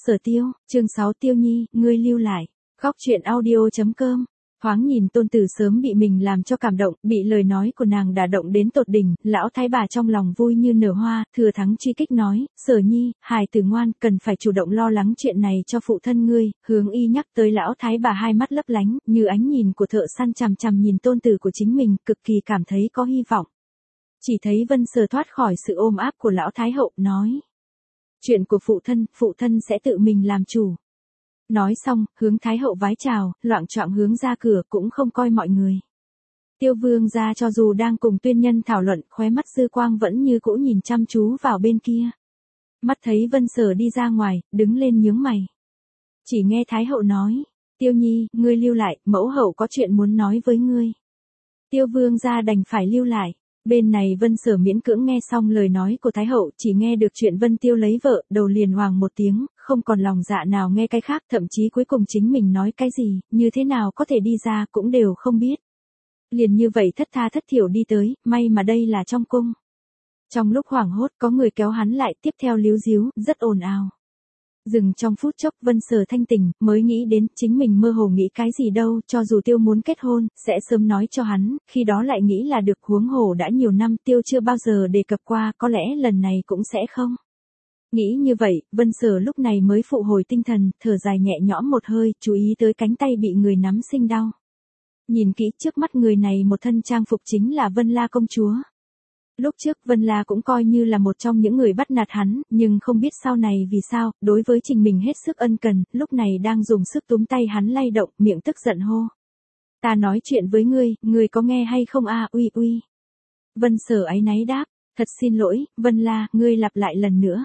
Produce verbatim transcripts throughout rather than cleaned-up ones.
Sở Tiêu, chương sáu Tiêu Nhi, ngươi lưu lại. Góc truyện audio chấm com. Thoáng nhìn tôn tử sớm bị mình làm cho cảm động, bị lời nói của nàng đả động đến tột đỉnh, lão thái bà trong lòng vui như nở hoa, thừa thắng truy kích nói, Sở Nhi, hài tử ngoan, cần phải chủ động lo lắng chuyện này cho phụ thân ngươi. Hướng y nhắc tới lão thái bà hai mắt lấp lánh, như ánh nhìn của thợ săn chằm chằm nhìn tôn tử của chính mình, cực kỳ cảm thấy có hy vọng. Chỉ thấy Vân Sở thoát khỏi sự ôm áp của lão thái hậu, nói. Chuyện của phụ thân, phụ thân sẽ tự mình làm chủ. Nói xong, hướng thái hậu vái chào, loạng choạng hướng ra cửa, cũng không coi mọi người. Tiêu vương gia cho dù đang cùng tuyên nhân thảo luận, khóe mắt dư quang vẫn như cũ nhìn chăm chú vào bên kia. Mắt thấy Vân Sở đi ra ngoài, đứng lên nhướng mày. Chỉ nghe thái hậu nói, Tiêu Nhi, ngươi lưu lại, mẫu hậu có chuyện muốn nói với ngươi. Tiêu vương gia đành phải lưu lại. Bên này Vân Sở miễn cưỡng nghe xong lời nói của Thái Hậu, chỉ nghe được chuyện Vân Tiêu lấy vợ, đầu liền hoàng một tiếng, không còn lòng dạ nào nghe cái khác, thậm chí cuối cùng chính mình nói cái gì, như thế nào có thể đi ra cũng đều không biết. Liền như vậy thất tha thất thiểu đi tới, may mà đây là trong cung. Trong lúc hoảng hốt có người kéo hắn lại, tiếp theo líu díu, rất ồn ào. Dừng trong phút chốc Vân Sở thanh tỉnh, mới nghĩ đến chính mình mơ hồ nghĩ cái gì đâu, cho dù Tiêu muốn kết hôn, sẽ sớm nói cho hắn, khi đó lại nghĩ là được, huống hồ đã nhiều năm Tiêu chưa bao giờ đề cập qua, có lẽ lần này cũng sẽ không. Nghĩ như vậy, Vân Sở lúc này mới phụ hồi tinh thần, thở dài nhẹ nhõm một hơi, chú ý tới cánh tay bị người nắm sinh đau. Nhìn kỹ trước mắt người này một thân trang phục chính là Vân La công chúa. Lúc trước Vân La cũng coi như là một trong những người bắt nạt hắn, nhưng không biết sau này vì sao, đối với Trình mình hết sức ân cần, lúc này đang dùng sức túm tay hắn lay động, miệng tức giận hô. Ta nói chuyện với ngươi, ngươi có nghe hay không a? Uy uy. Vân Sở áy náy đáp, thật xin lỗi, Vân La, ngươi lặp lại lần nữa.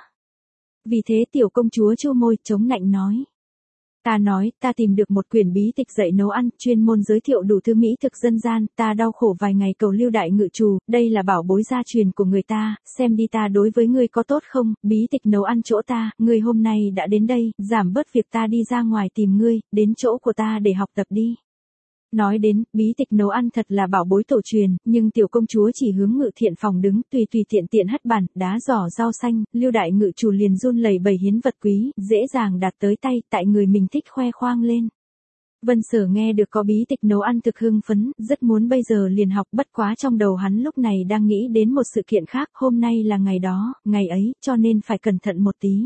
Vì thế tiểu công chúa chu môi, chống nạnh nói. Ta nói, ta tìm được một quyển bí tịch dạy nấu ăn, chuyên môn giới thiệu đủ thứ mỹ thực dân gian, ta đau khổ vài ngày cầu lưu đại ngự trù, đây là bảo bối gia truyền của người ta, xem đi ta đối với ngươi có tốt không, bí tịch nấu ăn chỗ ta, ngươi hôm nay đã đến đây, giảm bớt việc ta đi ra ngoài tìm ngươi, đến chỗ của ta để học tập đi. Nói đến, bí tịch nấu ăn thật là bảo bối tổ truyền, nhưng tiểu công chúa chỉ hướng ngự thiện phòng đứng, tùy tùy tiện tiện hất bàn, đá giỏ rau xanh, lưu đại ngự chủ liền run lẩy bẩy hiến vật quý, dễ dàng đạt tới tay, tại người mình thích khoe khoang lên. Vân Sở nghe được có bí tịch nấu ăn thực hưng phấn, rất muốn bây giờ liền học, bất quá trong đầu hắn lúc này đang nghĩ đến một sự kiện khác, hôm nay là ngày đó, ngày ấy, cho nên phải cẩn thận một tí.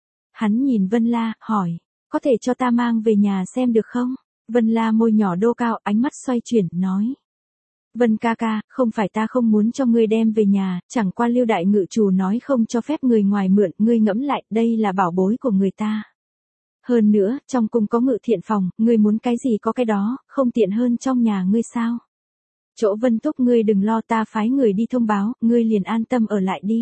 Hắn nhìn Vân La, hỏi, có thể cho ta mang về nhà xem được không? Vân La môi nhỏ đô cao, ánh mắt xoay chuyển, nói. Vân ca ca, không phải ta không muốn cho ngươi đem về nhà, chẳng qua lưu đại ngự chủ nói không cho phép người ngoài mượn, ngươi ngẫm lại, đây là bảo bối của người ta. Hơn nữa, trong cung có ngự thiện phòng, ngươi muốn cái gì có cái đó, không tiện hơn trong nhà ngươi sao? Chỗ Vân Túc ngươi đừng lo, ta phái người đi thông báo, ngươi liền an tâm ở lại đi.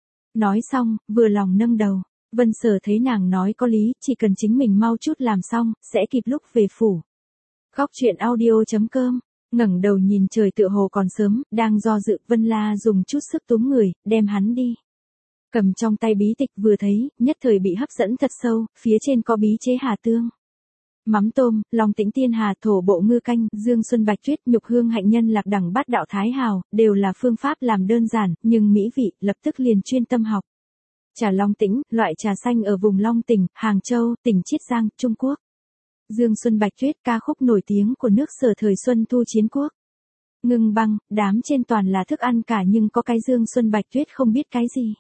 Nói xong, vừa lòng nâng đầu. Vân Sở thấy nàng nói có lý, chỉ cần chính mình mau chút làm xong, sẽ kịp lúc về phủ. Góc truyện audio chấm com, ngẩng đầu nhìn trời tựa hồ còn sớm, đang do dự, Vân La dùng chút sức túm người, đem hắn đi. Cầm trong tay bí tịch vừa thấy, nhất thời bị hấp dẫn thật sâu, phía trên có bí chế hà tương. Mắm tôm, lòng tĩnh tiên hà, thổ bộ ngư canh, dương xuân bạch tuyết, nhục hương hạnh nhân lạc đẳng bát đạo thái hào, đều là phương pháp làm đơn giản, nhưng mỹ vị, lập tức liền chuyên tâm học. Trà Long Tĩnh, loại trà xanh ở vùng Long Tỉnh, Hàng Châu, tỉnh Chiết Giang, Trung Quốc. Dương Xuân Bạch Tuyết, ca khúc nổi tiếng của nước Sở thời Xuân Thu Chiến Quốc. Ngưng băng, đám trên toàn là thức ăn cả nhưng có cái Dương Xuân Bạch Tuyết không biết cái gì.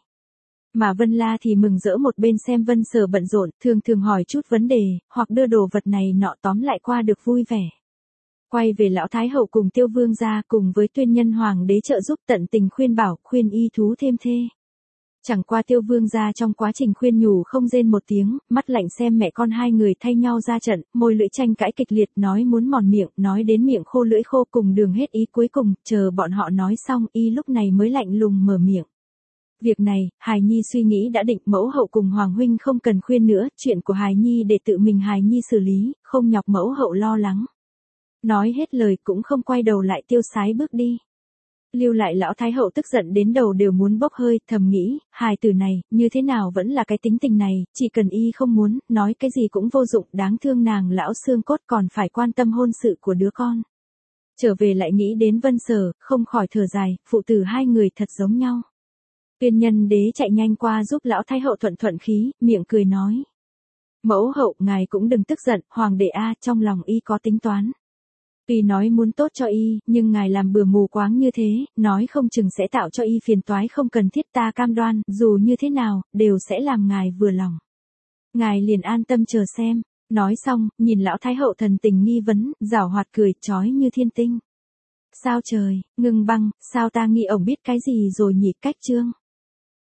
Mà Vân La thì mừng rỡ một bên xem Vân Sở bận rộn, thường thường hỏi chút vấn đề, hoặc đưa đồ vật này nọ, tóm lại qua được vui vẻ. Quay về lão Thái Hậu cùng Tiêu Vương gia cùng với tuyên nhân hoàng đế trợ giúp tận tình khuyên bảo, khuyên y thú thêm thê. Chẳng qua Tiêu Vương gia trong quá trình khuyên nhủ không rên một tiếng, mắt lạnh xem mẹ con hai người thay nhau ra trận, môi lưỡi tranh cãi kịch liệt, nói muốn mòn miệng, nói đến miệng khô lưỡi khô, cùng đường hết ý, cuối cùng, chờ bọn họ nói xong, y lúc này mới lạnh lùng mở miệng. Việc này, Hài Nhi suy nghĩ đã định, mẫu hậu cùng Hoàng huynh không cần khuyên nữa, chuyện của Hài Nhi để tự mình Hài Nhi xử lý, không nhọc mẫu hậu lo lắng. Nói hết lời cũng không quay đầu lại tiêu sái bước đi. Lưu lại lão thái hậu tức giận đến đầu đều muốn bốc hơi, thầm nghĩ, hài tử này, như thế nào vẫn là cái tính tình này, chỉ cần y không muốn, nói cái gì cũng vô dụng, đáng thương nàng lão xương cốt còn phải quan tâm hôn sự của đứa con. Trở về lại nghĩ đến Vân Sở, không khỏi thở dài, phụ tử hai người thật giống nhau. Tuyên nhân đế chạy nhanh qua giúp lão thái hậu thuận thuận khí, miệng cười nói. Mẫu hậu, ngài cũng đừng tức giận, hoàng đệ a, trong lòng y có tính toán. Tuy nói muốn tốt cho y, nhưng ngài làm bừa mù quáng như thế, nói không chừng sẽ tạo cho y phiền toái không cần thiết, ta cam đoan, dù như thế nào, đều sẽ làm ngài vừa lòng. Ngài liền an tâm chờ xem. Nói xong, nhìn lão thái hậu thần tình nghi vấn, giảo hoạt cười, chói như thiên tinh. Sao trời, Ngưng Băng, sao ta nghi ổng biết cái gì rồi nhỉ? Cách chương.